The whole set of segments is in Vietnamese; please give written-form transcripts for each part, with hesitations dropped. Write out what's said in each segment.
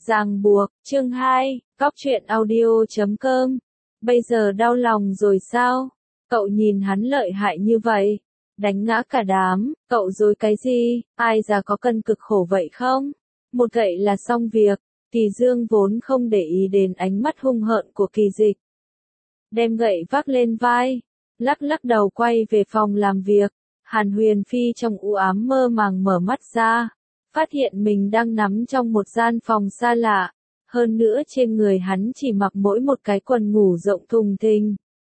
Ràng buộc, chương 2, Góc truyện audio.com. Bây giờ đau lòng rồi sao? Cậu nhìn hắn lợi hại như vậy, đánh ngã cả đám, cậu dối cái gì, ai già có cần cực khổ vậy không? Một gậy là xong việc. Kỳ Dương vốn không để ý đến ánh mắt hung hợn của Kỳ Dịch. Đem gậy vác lên vai, lắc lắc đầu quay về phòng làm việc. Hàn Huyền Phi trong u ám mơ màng mở mắt ra, phát hiện mình đang nằm trong một gian phòng xa lạ, hơn nữa trên người hắn chỉ mặc mỗi một cái quần ngủ rộng thùng thình.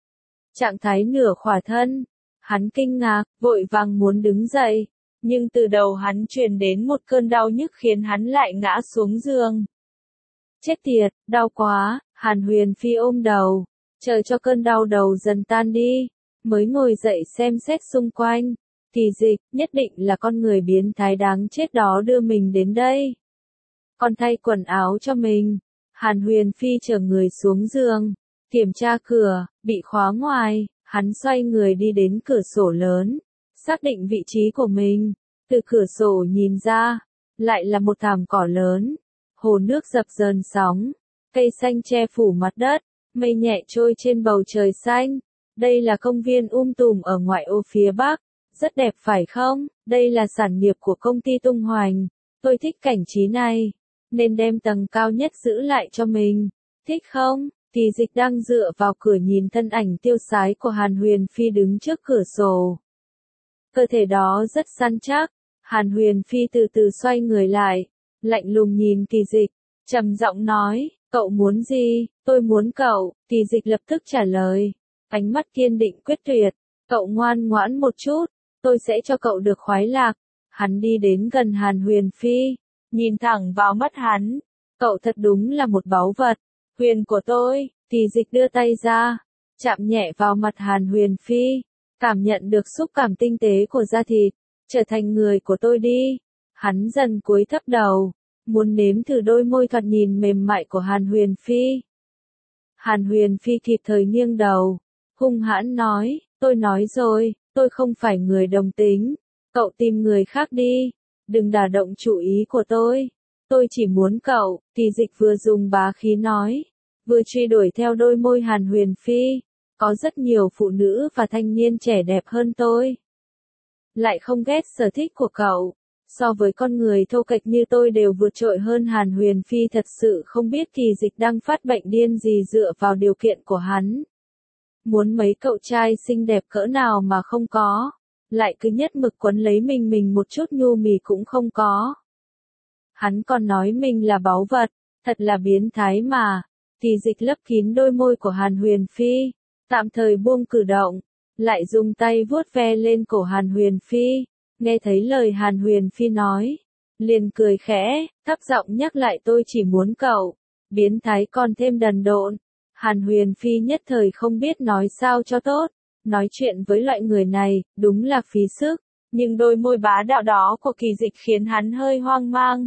Trạng thái nửa khỏa thân, hắn kinh ngạc, vội vàng muốn đứng dậy, nhưng từ đầu hắn truyền đến một cơn đau nhức khiến hắn lại ngã xuống giường. Chết tiệt, đau quá, Hàn Huyền Phi ôm đầu, chờ cho cơn đau đầu dần tan đi, mới ngồi dậy xem xét xung quanh. Kỳ Dịch, nhất định là con người biến thái đáng chết đó đưa mình đến đây. Còn thay quần áo cho mình. Hàn Huyền Phi chở người xuống giường, kiểm tra cửa, bị khóa ngoài, hắn xoay người đi đến cửa sổ lớn, xác định vị trí của mình. Từ cửa sổ nhìn ra, lại là một thảm cỏ lớn, hồ nước dập dờn sóng, cây xanh che phủ mặt đất, mây nhẹ trôi trên bầu trời xanh. Đây là công viên tùm ở ngoại ô phía Bắc. Rất đẹp phải không? Đây là sản nghiệp của công ty Tung Hoành. Tôi thích cảnh trí này, nên đem tầng cao nhất giữ lại cho mình. Thích không? Kỳ Dịch đang dựa vào cửa nhìn thân ảnh tiêu sái của Hàn Huyền Phi đứng trước cửa sổ. Cơ thể đó rất săn chắc. Hàn Huyền Phi từ từ xoay người lại, lạnh lùng nhìn Kỳ Dịch, trầm giọng nói, cậu muốn gì? Tôi muốn cậu. Kỳ Dịch lập tức trả lời, ánh mắt kiên định quyết tuyệt, cậu ngoan ngoãn một chút, tôi sẽ cho cậu được khoái lạc. Hắn đi đến gần Hàn Huyền Phi, nhìn thẳng vào mắt hắn, cậu thật đúng là một báu vật, huyền của tôi. Kỳ Dịch đưa tay ra, chạm nhẹ vào mặt Hàn Huyền Phi, cảm nhận được xúc cảm tinh tế của da thịt, trở thành người của tôi đi. Hắn dần cúi thấp đầu, muốn nếm thử đôi môi thoạt nhìn mềm mại của Hàn Huyền Phi. Hàn Huyền Phi kịp thời nghiêng đầu, hung hãn nói, tôi nói rồi, tôi không phải người đồng tính, cậu tìm người khác đi, đừng đả động chủ ý của tôi chỉ muốn cậu. Kỳ Dịch vừa dùng bá khí nói, vừa truy đuổi theo đôi môi Hàn Huyền Phi, có rất nhiều phụ nữ và thanh niên trẻ đẹp hơn tôi, lại không ghét sở thích của cậu, so với con người thô kệch như tôi đều vượt trội hơn. Hàn Huyền Phi thật sự không biết Kỳ Dịch đang phát bệnh điên gì dựa vào điều kiện của hắn. Muốn mấy cậu trai xinh đẹp cỡ nào mà không có, lại cứ nhất mực quấn lấy mình một chút nhu mì cũng không có. Hắn còn nói mình là báu vật, thật là biến thái mà. Kỳ Dịch lấp kín đôi môi của Hàn Huyền Phi, tạm thời buông cử động, lại dùng tay vuốt ve lên cổ Hàn Huyền Phi, nghe thấy lời Hàn Huyền Phi nói, liền cười khẽ, thấp giọng nhắc lại tôi chỉ muốn cậu. Biến thái còn thêm đần độn. Hàn Huyền Phi nhất thời không biết nói sao cho tốt, nói chuyện với loại người này, đúng là phí sức, nhưng đôi môi bá đạo đó của Kỳ Dịch khiến hắn hơi hoang mang.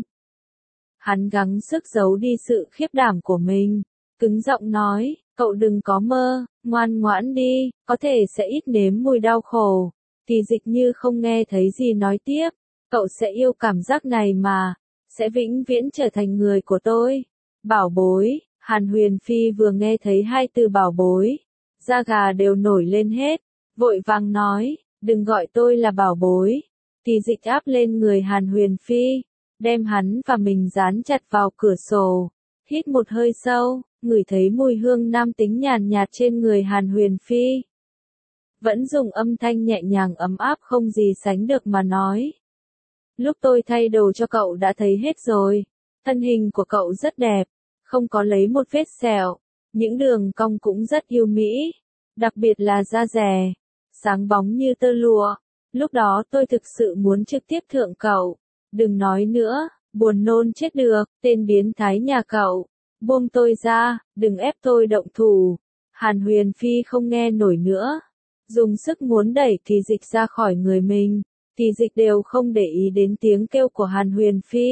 Hắn gắng sức giấu đi sự khiếp đảm của mình, cứng giọng nói, cậu đừng có mơ, ngoan ngoãn đi, có thể sẽ ít nếm mùi đau khổ. Kỳ Dịch như không nghe thấy gì nói tiếp, cậu sẽ yêu cảm giác này mà, sẽ vĩnh viễn trở thành người của tôi. Bảo bối. Hàn Huyền Phi vừa nghe thấy hai từ bảo bối, da gà đều nổi lên hết, vội vàng nói, đừng gọi tôi là bảo bối. Kỳ Dịch áp lên người Hàn Huyền Phi, đem hắn và mình dán chặt vào cửa sổ, hít một hơi sâu, ngửi thấy mùi hương nam tính nhàn nhạt trên người Hàn Huyền Phi. Vẫn dùng âm thanh nhẹ nhàng ấm áp không gì sánh được mà nói. Lúc tôi thay đồ cho cậu đã thấy hết rồi, thân hình của cậu rất đẹp. Không có lấy một vết sẹo, những đường cong cũng rất yêu mỹ, đặc biệt là da dẻ, sáng bóng như tơ lụa. Lúc đó tôi thực sự muốn trực tiếp thượng cậu, đừng nói nữa, buồn nôn chết được, tên biến thái nhà cậu, buông tôi ra, đừng ép tôi động thủ. Hàn Huyền Phi không nghe nổi nữa, dùng sức muốn đẩy Kỳ Dịch ra khỏi người mình, Kỳ Dịch đều không để ý đến tiếng kêu của Hàn Huyền Phi.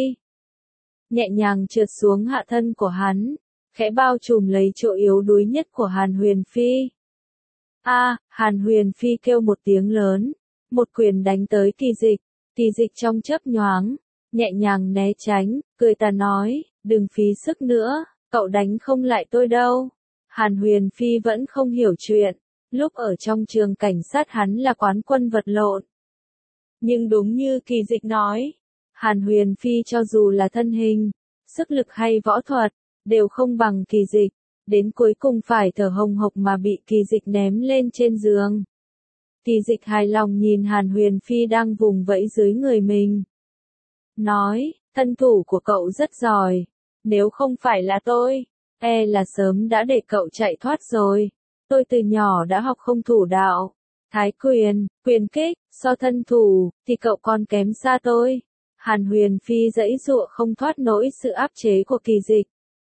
Nhẹ nhàng trượt xuống hạ thân của hắn, khẽ bao trùm lấy chỗ yếu đuối nhất của Hàn Huyền Phi. Hàn Huyền Phi kêu một tiếng lớn, một quyền đánh tới Kỳ Dịch. Kỳ Dịch trong chớp nhoáng, nhẹ nhàng né tránh, cười tà nói, Đừng phí sức nữa, cậu đánh không lại tôi đâu. Hàn Huyền Phi vẫn không hiểu chuyện, lúc ở trong trường cảnh sát hắn là quán quân vật lộn. Nhưng đúng như Kỳ Dịch nói, Hàn Huyền Phi cho dù là thân hình, sức lực hay võ thuật, đều không bằng Kỳ Dịch, đến cuối cùng phải thở hồng hộc mà bị Kỳ Dịch ném lên trên giường. Kỳ Dịch hài lòng nhìn Hàn Huyền Phi đang vùng vẫy dưới người mình. Nói, thân thủ của cậu rất giỏi, nếu không phải là tôi, là sớm đã để cậu chạy thoát rồi. Tôi từ nhỏ đã học không thủ đạo, thái quyền, quyền kích, so thân thủ, thì cậu còn kém xa tôi. Hàn Huyền Phi giãy giụa không thoát nổi sự áp chế của Kỳ Dịch.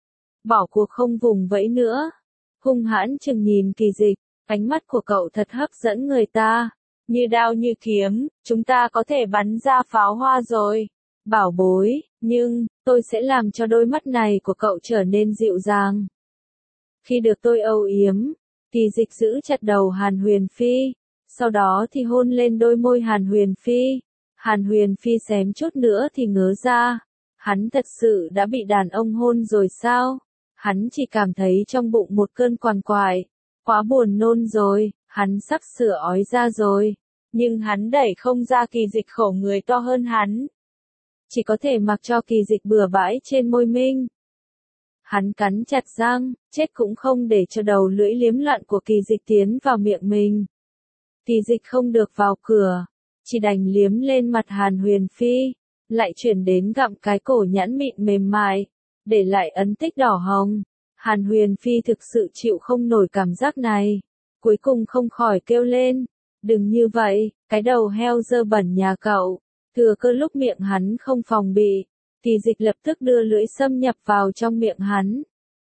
Bỏ cuộc không vùng vẫy nữa, hung hãn chừng nhìn Kỳ Dịch, ánh mắt của cậu thật hấp dẫn người ta, như đao như kiếm, chúng ta có thể bắn ra pháo hoa rồi. Bảo bối, nhưng, tôi sẽ làm cho đôi mắt này của cậu trở nên dịu dàng. Khi được tôi âu yếm, Kỳ Dịch giữ chặt đầu Hàn Huyền Phi, sau đó thì hôn lên đôi môi Hàn Huyền Phi. Hàn Huyền Phi xém chút nữa thì ngớ ra, hắn thật sự đã bị đàn ông hôn rồi sao? Hắn chỉ cảm thấy trong bụng một cơn quằn quại, quá buồn nôn rồi, hắn sắp sửa ói ra rồi, nhưng hắn đẩy không ra Kỳ Dịch khổ người to hơn hắn. Chỉ có thể mặc cho Kỳ Dịch bừa bãi trên môi mình. Hắn cắn chặt răng, chết cũng không để cho đầu lưỡi liếm lặn của Kỳ Dịch tiến vào miệng mình. Kỳ Dịch không được vào cửa, chỉ đành liếm lên mặt Hàn Huyền Phi, lại chuyển đến gặm cái cổ nhẵn mịn mềm mại, để lại ấn tích đỏ hồng. Hàn Huyền Phi thực sự chịu không nổi cảm giác này, cuối cùng không khỏi kêu lên, đừng như vậy, cái đầu heo dơ bẩn nhà cậu. Thừa cơ lúc miệng hắn không phòng bị, Kỳ Dịch lập tức đưa lưỡi xâm nhập vào trong miệng hắn.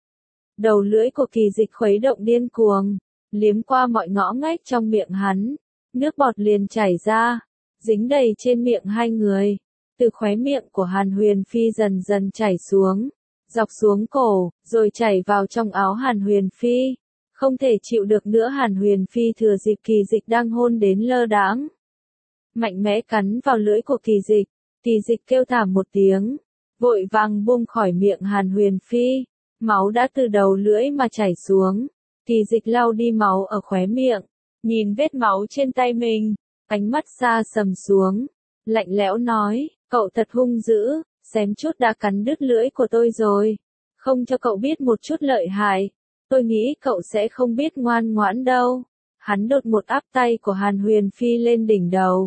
Đầu lưỡi của Kỳ Dịch khuấy động điên cuồng, liếm qua mọi ngõ ngách trong miệng hắn, nước bọt liền chảy ra, dính đầy trên miệng hai người, từ khóe miệng của Hàn Huyền Phi dần dần chảy xuống, dọc xuống cổ, rồi chảy vào trong áo Hàn Huyền Phi. Không thể chịu được nữa, Hàn Huyền Phi thừa dịp Kỳ Dịch đang hôn đến lơ đãng, mạnh mẽ cắn vào lưỡi của Kỳ Dịch. Kỳ Dịch kêu thảm một tiếng, vội vàng buông khỏi miệng Hàn Huyền Phi, máu đã từ đầu lưỡi mà chảy xuống. Kỳ Dịch lau đi máu ở khóe miệng, nhìn vết máu trên tay mình, ánh mắt xa sầm xuống, lạnh lẽo nói, cậu thật hung dữ, xém chút đã cắn đứt lưỡi của tôi rồi, không cho cậu biết một chút lợi hại, tôi nghĩ cậu sẽ không biết ngoan ngoãn đâu. Hắn đột một áp tay của Hàn Huyền Phi lên đỉnh đầu.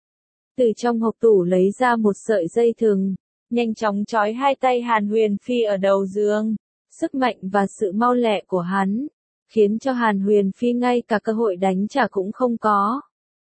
Từ trong hộc tủ lấy ra một sợi dây thừng, nhanh chóng trói hai tay Hàn Huyền Phi ở đầu giường. Sức mạnh và sự mau lẹ của hắn, khiến cho Hàn Huyền Phi ngay cả cơ hội đánh trả cũng không có.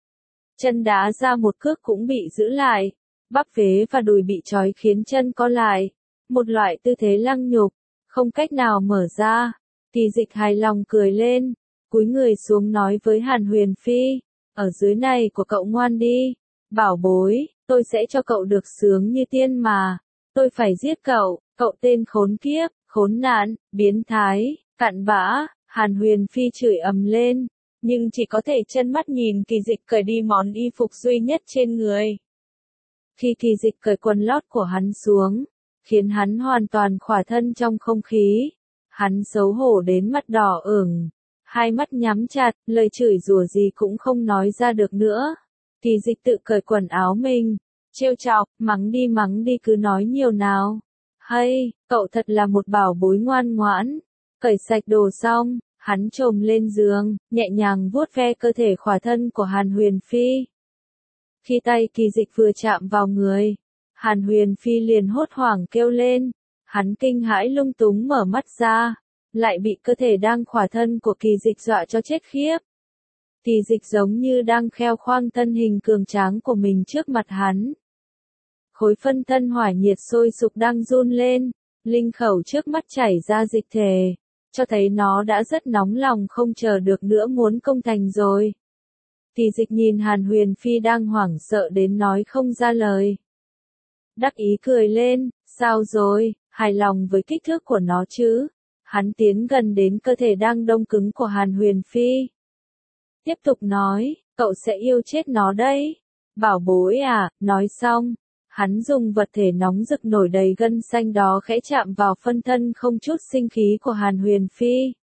Chân đá ra một cước cũng bị giữ lại, bắp vế và đùi bị trói khiến chân co lại, một loại tư thế lăng nhục, không cách nào mở ra. Kỳ Dịch hài lòng cười lên, cúi người xuống nói với Hàn Huyền Phi, ở dưới này của cậu ngoan đi, bảo bối, tôi sẽ cho cậu được sướng như tiên mà, tôi phải giết cậu, cậu tên khốn kiếp, khốn nạn, biến thái, cặn bã. Hàn Huyền Phi chửi ầm lên, nhưng chỉ có thể trơ mắt nhìn Kỳ Dịch cởi đi món y phục duy nhất trên người. Khi Kỳ Dịch cởi quần lót của hắn xuống, khiến hắn hoàn toàn khỏa thân trong không khí, hắn xấu hổ đến mặt đỏ ửng, hai mắt nhắm chặt, lời chửi rủa gì cũng không nói ra được nữa. Kỳ Dịch tự cởi quần áo mình, trêu chọc, mắng đi cứ nói nhiều nào. Hay, cậu thật là một bảo bối ngoan ngoãn. Cởi sạch đồ xong, hắn chồm lên giường, nhẹ nhàng vuốt ve cơ thể khỏa thân của Hàn Huyền Phi. Khi tay Kỳ Dịch vừa chạm vào người, Hàn Huyền Phi liền hốt hoảng kêu lên, hắn kinh hãi lung túng mở mắt ra, lại bị cơ thể đang khỏa thân của Kỳ Dịch dọa cho chết khiếp. Kỳ Dịch giống như đang kheo khoang thân hình cường tráng của mình trước mặt hắn. Khối phân thân hỏa nhiệt sôi sục đang run lên, linh khẩu trước mắt chảy ra dịch thể, cho thấy nó đã rất nóng lòng không chờ được nữa muốn công thành rồi. Kỳ Dịch nhìn Hàn Huyền Phi đang hoảng sợ đến nói không ra lời. Đắc ý cười lên, sao rồi, hài lòng với kích thước của nó chứ? Hắn tiến gần đến cơ thể đang đông cứng của Hàn Huyền Phi. Tiếp tục nói, cậu sẽ yêu chết nó đấy. Bảo bối à, nói xong, Hắn dùng vật thể nóng rực nổi đầy gân xanh đó khẽ chạm vào phân thân không chút sinh khí của Hàn Huyền Phi.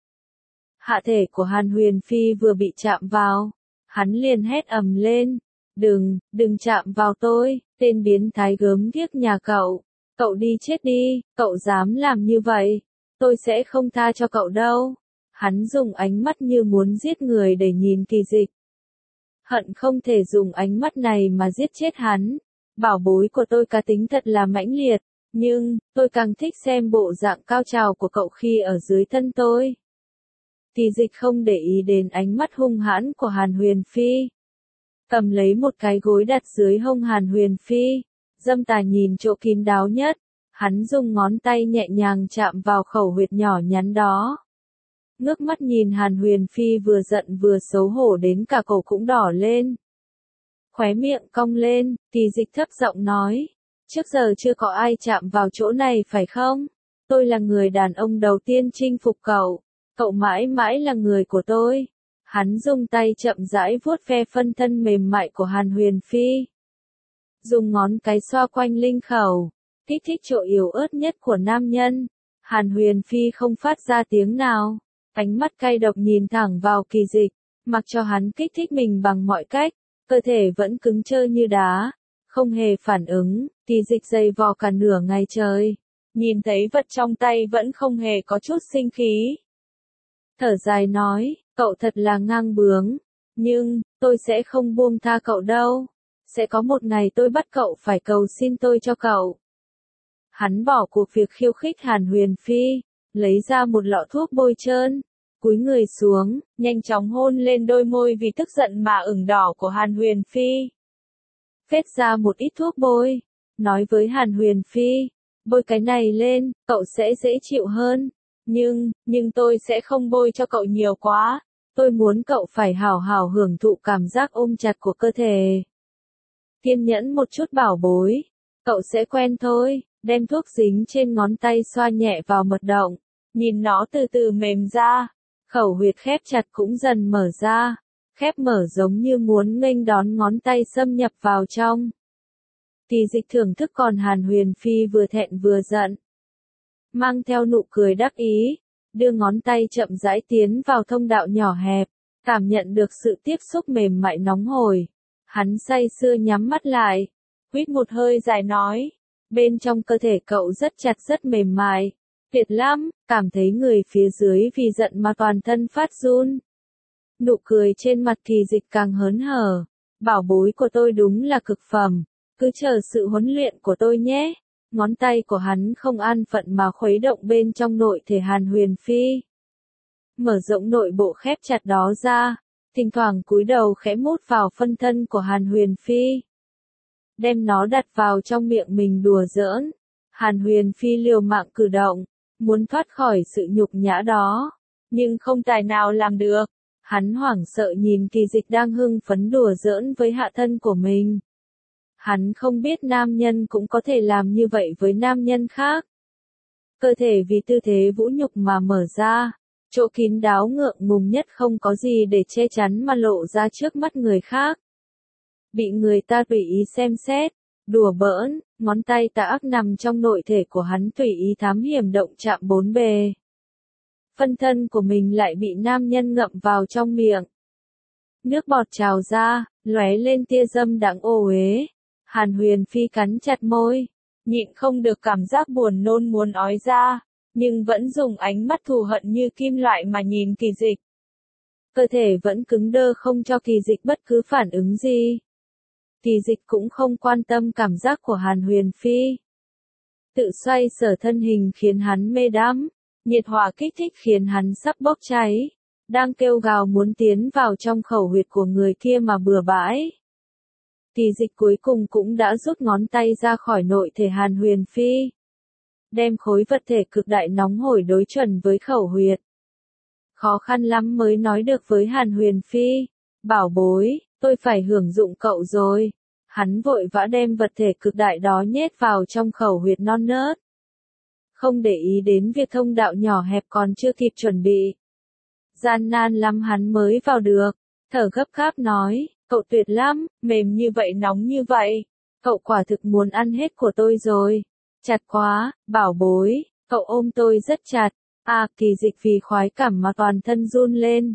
Hạ thể của Hàn Huyền Phi vừa bị chạm vào, hắn liền hét ầm lên, đừng chạm vào tôi, tên biến thái gớm ghiếc nhà cậu, cậu đi chết đi, cậu dám làm như vậy, tôi sẽ không tha cho cậu đâu. Hắn dùng ánh mắt như muốn giết người để nhìn Kỳ Dịch. Hận không thể dùng ánh mắt này mà giết chết hắn. Bảo bối của tôi cá tính thật là mãnh liệt, nhưng tôi càng thích xem bộ dạng cao trào của cậu khi ở dưới thân tôi. Kỳ Dịch không để ý đến ánh mắt hung hãn của Hàn Huyền Phi. Cầm lấy một cái gối đặt dưới hông Hàn Huyền Phi, dâm tà nhìn chỗ kín đáo nhất, hắn dùng ngón tay nhẹ nhàng chạm vào khẩu huyệt nhỏ nhắn đó. Ngước mắt nhìn Hàn Huyền Phi vừa giận vừa xấu hổ đến cả cổ cũng đỏ lên. Khóe miệng cong lên, Kỳ Dịch thấp giọng nói, trước giờ chưa có ai chạm vào chỗ này phải không? Tôi là người đàn ông đầu tiên chinh phục cậu, cậu mãi mãi là người của tôi. Hắn dùng tay chậm rãi vuốt ve phân thân mềm mại của Hàn Huyền Phi. Dùng ngón cái xoa quanh linh khẩu, kích thích chỗ yếu ớt nhất của nam nhân. Hàn Huyền Phi không phát ra tiếng nào, ánh mắt cay độc nhìn thẳng vào Kỳ Dịch, mặc cho hắn kích thích mình bằng mọi cách, cơ thể vẫn cứng trơ như đá, không hề phản ứng. Kỳ Dịch giày vò cả nửa ngày trời, nhìn thấy vật trong tay vẫn không hề có chút sinh khí. Thở dài nói, cậu thật là ngang bướng, nhưng tôi sẽ không buông tha cậu đâu. Sẽ có một ngày tôi bắt cậu phải cầu xin tôi cho cậu. Hắn bỏ cuộc việc khiêu khích Hàn Huyền Phi, lấy ra một lọ thuốc bôi trơn, cúi người xuống, nhanh chóng hôn lên đôi môi vì tức giận mà ửng đỏ của Hàn Huyền Phi. Phết ra một ít thuốc bôi, nói với Hàn Huyền Phi, bôi cái này lên, cậu sẽ dễ chịu hơn. Nhưng tôi sẽ không bôi cho cậu nhiều quá, tôi muốn cậu phải hào hào hưởng thụ cảm giác ôm chặt của cơ thể. Kiên nhẫn một chút bảo bối, cậu sẽ quen thôi. Đem thuốc dính trên ngón tay xoa nhẹ vào mật động, nhìn nó từ từ mềm ra, khẩu huyệt khép chặt cũng dần mở ra, khép mở giống như muốn nghênh đón ngón tay xâm nhập vào trong. Kỳ Dịch thưởng thức còn Hàn Huyền Phi vừa thẹn vừa giận, mang theo nụ cười đắc ý, đưa ngón tay chậm rãi tiến vào thông đạo nhỏ hẹp, cảm nhận được sự tiếp xúc mềm mại nóng hổi. Hắn say sưa nhắm mắt lại, huýt một hơi dài nói, bên trong cơ thể cậu rất chặt rất mềm mại, tuyệt lắm, cảm thấy người phía dưới vì giận mà toàn thân phát run. Nụ cười trên mặt Kỳ Dịch càng hớn hở, bảo bối của tôi đúng là cực phẩm, cứ chờ sự huấn luyện của tôi nhé. Ngón tay của hắn không an phận mà khuấy động bên trong nội thể Hàn Huyền Phi. Mở rộng nội bộ khép chặt đó ra, thỉnh thoảng cúi đầu khẽ mút vào phân thân của Hàn Huyền Phi. Đem nó đặt vào trong miệng mình đùa giỡn. Hàn Huyền Phi liều mạng cử động, muốn thoát khỏi sự nhục nhã đó, nhưng không tài nào làm được. Hắn hoảng sợ nhìn Kỳ Dịch đang hưng phấn đùa giỡn với hạ thân của mình. Hắn không biết nam nhân cũng có thể làm như vậy với nam nhân khác. Cơ thể vì tư thế vũ nhục mà mở ra, chỗ kín đáo ngượng ngùng nhất không có gì để che chắn mà lộ ra trước mắt người khác. Bị người ta tùy ý xem xét, đùa bỡn, ngón tay tà ác nằm trong nội thể của hắn tùy ý thám hiểm động chạm bốn bề. Phân thân của mình lại bị nam nhân ngậm vào trong miệng. Nước bọt trào ra, lóe lên tia dâm đãng ô uế. Hàn Huyền Phi cắn chặt môi, nhịn không được cảm giác buồn nôn muốn ói ra, nhưng vẫn dùng ánh mắt thù hận như kim loại mà nhìn Kỳ Dịch. Cơ thể vẫn cứng đơ không cho Kỳ Dịch bất cứ phản ứng gì. Kỳ Dịch cũng không quan tâm cảm giác của Hàn Huyền Phi. Tự xoay sở thân hình khiến hắn mê đắm, nhiệt hỏa kích thích khiến hắn sắp bốc cháy, đang kêu gào muốn tiến vào trong khẩu huyệt của người kia mà bừa bãi. Kỳ Dịch cuối cùng cũng đã rút ngón tay ra khỏi nội thể Hàn Huyền Phi. Đem khối vật thể cực đại nóng hổi đối chuẩn với khẩu huyệt. Khó khăn lắm mới nói được với Hàn Huyền Phi, bảo bối, tôi phải hưởng dụng cậu rồi. Hắn vội vã đem vật thể cực đại đó nhét vào trong khẩu huyệt non nớt. Không để ý đến việc thông đạo nhỏ hẹp còn chưa kịp chuẩn bị. Gian nan lắm hắn mới vào được, thở gấp gáp nói, cậu tuyệt lắm, mềm như vậy nóng như vậy. cậu quả thực muốn ăn hết của tôi rồi. Chặt quá, bảo bối, cậu ôm tôi rất chặt. À, Kỳ Dịch vì khoái cảm mà toàn thân run lên.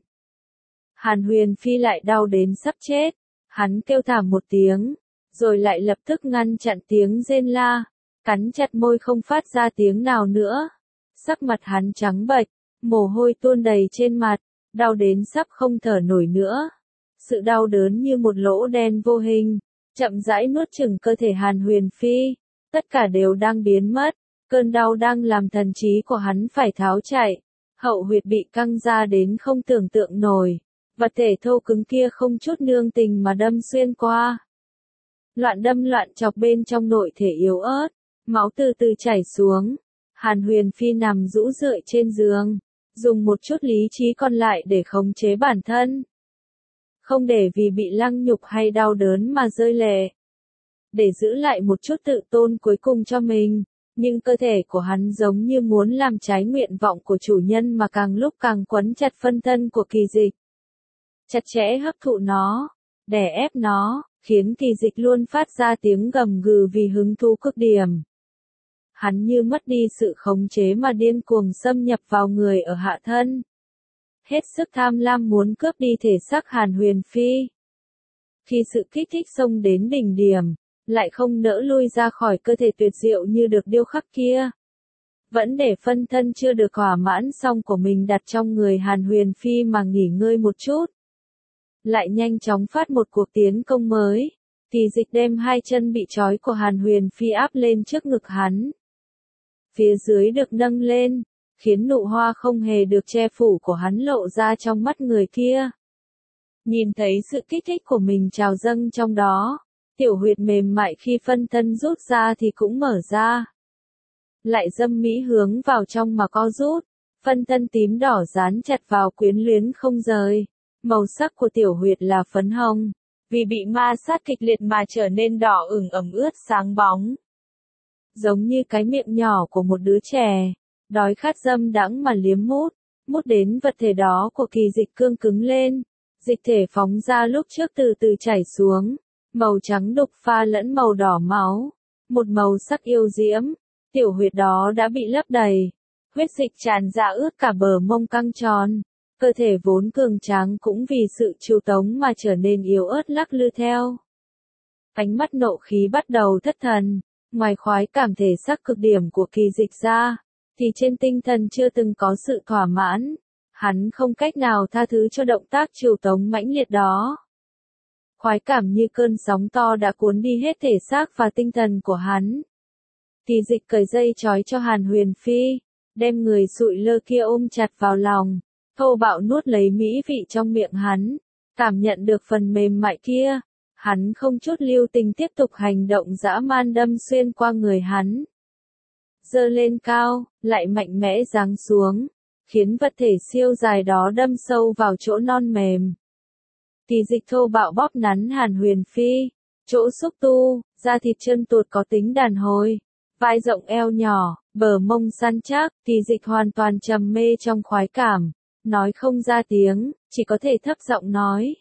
Hàn Huyền Phi lại đau đến sắp chết. Hắn kêu thảm một tiếng, rồi lại lập tức ngăn chặn tiếng rên la, cắn chặt môi không phát ra tiếng nào nữa. Sắc mặt hắn trắng bệch, mồ hôi tuôn đầy trên mặt, đau đến sắp không thở nổi nữa. Sự đau đớn như một lỗ đen vô hình, chậm rãi nuốt chửng cơ thể Hàn Huyền Phi, tất cả đều đang biến mất, cơn đau đang làm thần trí của hắn phải tháo chạy, hậu huyệt bị căng ra đến không tưởng tượng nổi, vật thể thô cứng kia không chút nương tình mà đâm xuyên qua. Loạn đâm loạn chọc bên trong nội thể yếu ớt, máu từ từ chảy xuống. Hàn Huyền Phi nằm rũ rượi trên giường, dùng một chút lý trí còn lại để khống chế bản thân. Không để vì bị lăng nhục hay đau đớn mà rơi lệ. Để giữ lại một chút tự tôn cuối cùng cho mình, nhưng cơ thể của hắn giống như muốn làm trái nguyện vọng của chủ nhân mà càng lúc càng quấn chặt phân thân của Kỳ Dịch. Chặt chẽ hấp thụ nó, đè ép nó, khiến Kỳ Dịch luôn phát ra tiếng gầm gừ vì hứng thú cực điểm. Hắn như mất đi sự khống chế mà điên cuồng xâm nhập vào người ở hạ thân. Hết sức tham lam muốn cướp đi thể xác Hàn Huyền Phi. Khi sự kích thích xông đến đỉnh điểm, lại không nỡ lui ra khỏi cơ thể tuyệt diệu như được điêu khắc kia. Vẫn để phân thân chưa được thỏa mãn xong của mình đặt trong người Hàn Huyền Phi mà nghỉ ngơi một chút. Lại nhanh chóng phát một cuộc tiến công mới. Kỳ Dịch đem hai chân bị trói của Hàn Huyền Phi áp lên trước ngực hắn. Phía dưới được nâng lên, khiến nụ hoa không hề được che phủ của hắn lộ ra trong mắt người kia. Nhìn thấy sự kích thích của mình trào dâng trong đó, tiểu huyệt mềm mại khi phân thân rút ra thì cũng mở ra. Lại dâm mỹ hướng vào trong mà co rút, phân thân tím đỏ dán chặt vào quyến luyến không rời. Màu sắc của tiểu huyệt là phấn hồng, vì bị ma sát kịch liệt mà trở nên đỏ ửng ẩm ướt sáng bóng. Giống như cái miệng nhỏ của một đứa trẻ, đói khát dâm đãng mà liếm mút đến vật thể đó của Kỳ Dịch cương cứng lên, dịch thể phóng ra lúc trước từ từ chảy xuống, màu trắng đục pha lẫn màu đỏ máu, một màu sắc yêu diễm, tiểu huyệt đó đã bị lấp đầy, huyết dịch tràn ra ướt cả bờ mông căng tròn, cơ thể vốn cường tráng cũng vì sự chiêu tống mà trở nên yếu ớt lắc lư theo. Ánh mắt nộ khí bắt đầu thất thần. Ngoài khoái cảm thể xác cực điểm của Kỳ Dịch ra, thì trên tinh thần chưa từng có sự thỏa mãn. Hắn không cách nào tha thứ cho động tác chiều tống mãnh liệt đó. Khoái cảm như cơn sóng to đã cuốn đi hết thể xác và tinh thần của hắn. Kỳ Dịch cởi dây trói cho Hàn Huyền Phi, đem người sụi lơ kia ôm chặt vào lòng, thô bạo nuốt lấy mỹ vị trong miệng hắn, cảm nhận được phần mềm mại kia. Hắn không chút lưu tình tiếp tục hành động dã man đâm xuyên qua người hắn. Giơ lên cao, lại mạnh mẽ giáng xuống, khiến vật thể siêu dài đó đâm sâu vào chỗ non mềm. Kỳ Dịch thô bạo bóp nắn Hàn Huyền Phi, chỗ xúc tu, da thịt chân tuột có tính đàn hồi, vai rộng eo nhỏ, bờ mông săn chắc, Kỳ Dịch hoàn toàn trầm mê trong khoái cảm, nói không ra tiếng, chỉ có thể thấp giọng nói,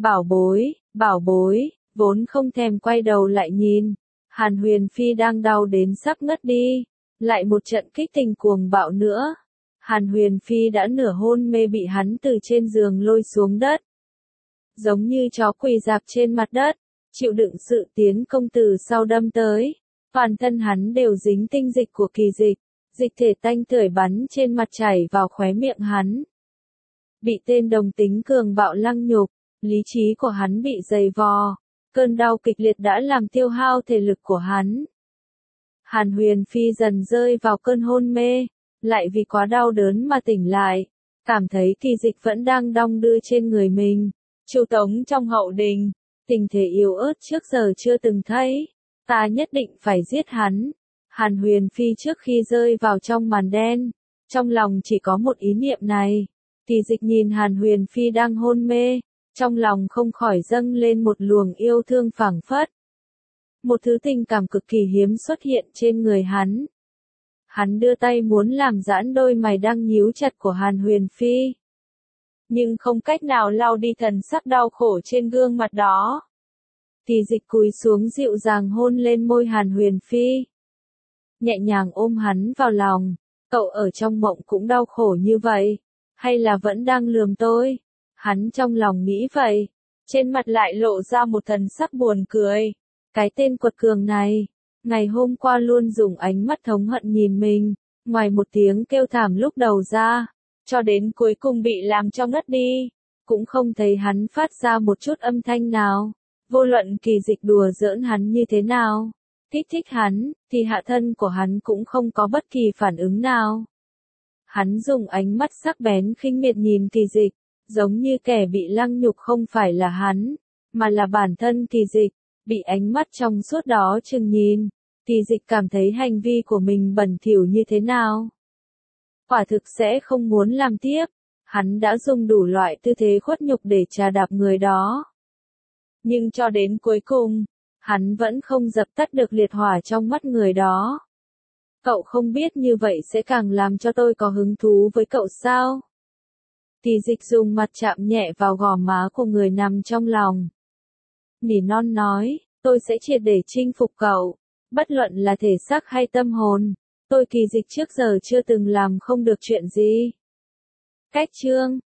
bảo bối, vốn không thèm quay đầu lại nhìn. Hàn Huyền Phi đang đau đến sắp ngất đi, lại một trận kích tình cuồng bạo nữa. Hàn Huyền Phi đã nửa hôn mê bị hắn từ trên giường lôi xuống đất. Giống như chó quỳ rạp trên mặt đất, chịu đựng sự tiến công từ sau đâm tới. Toàn thân hắn đều dính tinh dịch của Kỳ Dịch, dịch thể tanh tưởi bắn trên mặt chảy vào khóe miệng hắn. Bị tên đồng tính cường bạo lăng nhục, lý trí của hắn bị dày vò, cơn đau kịch liệt đã làm tiêu hao thể lực của hắn. Hàn Huyền Phi dần rơi vào cơn hôn mê, lại vì quá đau đớn mà tỉnh lại, cảm thấy Kỳ Dịch vẫn đang đong đưa trên người mình, chiêu tống trong hậu đình, tình thể yếu ớt trước giờ chưa từng thấy, ta nhất định phải giết hắn. Hàn Huyền Phi trước khi rơi vào trong màn đen, trong lòng chỉ có một ý niệm này. Kỳ Dịch nhìn Hàn Huyền Phi đang hôn mê, trong lòng không khỏi dâng lên một luồng yêu thương phảng phất. Một thứ tình cảm cực kỳ hiếm xuất hiện trên người hắn. Hắn đưa tay muốn làm giãn đôi mày đang nhíu chặt của Hàn Huyền Phi. Nhưng không cách nào lau đi thần sắc đau khổ trên gương mặt đó. Kỳ Dịch cúi xuống dịu dàng hôn lên môi Hàn Huyền Phi. Nhẹ nhàng ôm hắn vào lòng. Cậu ở trong mộng cũng đau khổ như vậy. Hay là vẫn đang lườm tôi? Hắn trong lòng nghĩ vậy. Trên mặt lại lộ ra một thần sắc buồn cười. Cái tên quật cường này. Ngày hôm qua luôn dùng ánh mắt thống hận nhìn mình. Ngoài một tiếng kêu thảm lúc đầu ra. Cho đến cuối cùng bị làm cho ngất đi. Cũng không thấy hắn phát ra một chút âm thanh nào. Vô luận Kỳ Dịch đùa giỡn hắn như thế nào, kích thích hắn, thì hạ thân của hắn cũng không có bất kỳ phản ứng nào. Hắn dùng ánh mắt sắc bén khinh miệt nhìn Kỳ Dịch, giống như kẻ bị lăng nhục không phải là hắn, mà là bản thân Kỳ Dịch, bị ánh mắt trong suốt đó chừng nhìn. Kỳ Dịch cảm thấy hành vi của mình bẩn thỉu như thế nào. Quả thực sẽ không muốn làm tiếp, hắn đã dùng đủ loại tư thế khuất nhục để trà đạp người đó. Nhưng cho đến cuối cùng, hắn vẫn không dập tắt được liệt hỏa trong mắt người đó. Cậu không biết như vậy sẽ càng làm cho tôi có hứng thú với cậu sao? Kỳ Dịch dùng mặt chạm nhẹ vào gò má của người nằm trong lòng. Nỉ non nói, tôi sẽ triệt để chinh phục cậu, bất luận là thể xác hay tâm hồn. Tôi Kỳ Dịch trước giờ chưa từng làm không được chuyện gì. Cách chương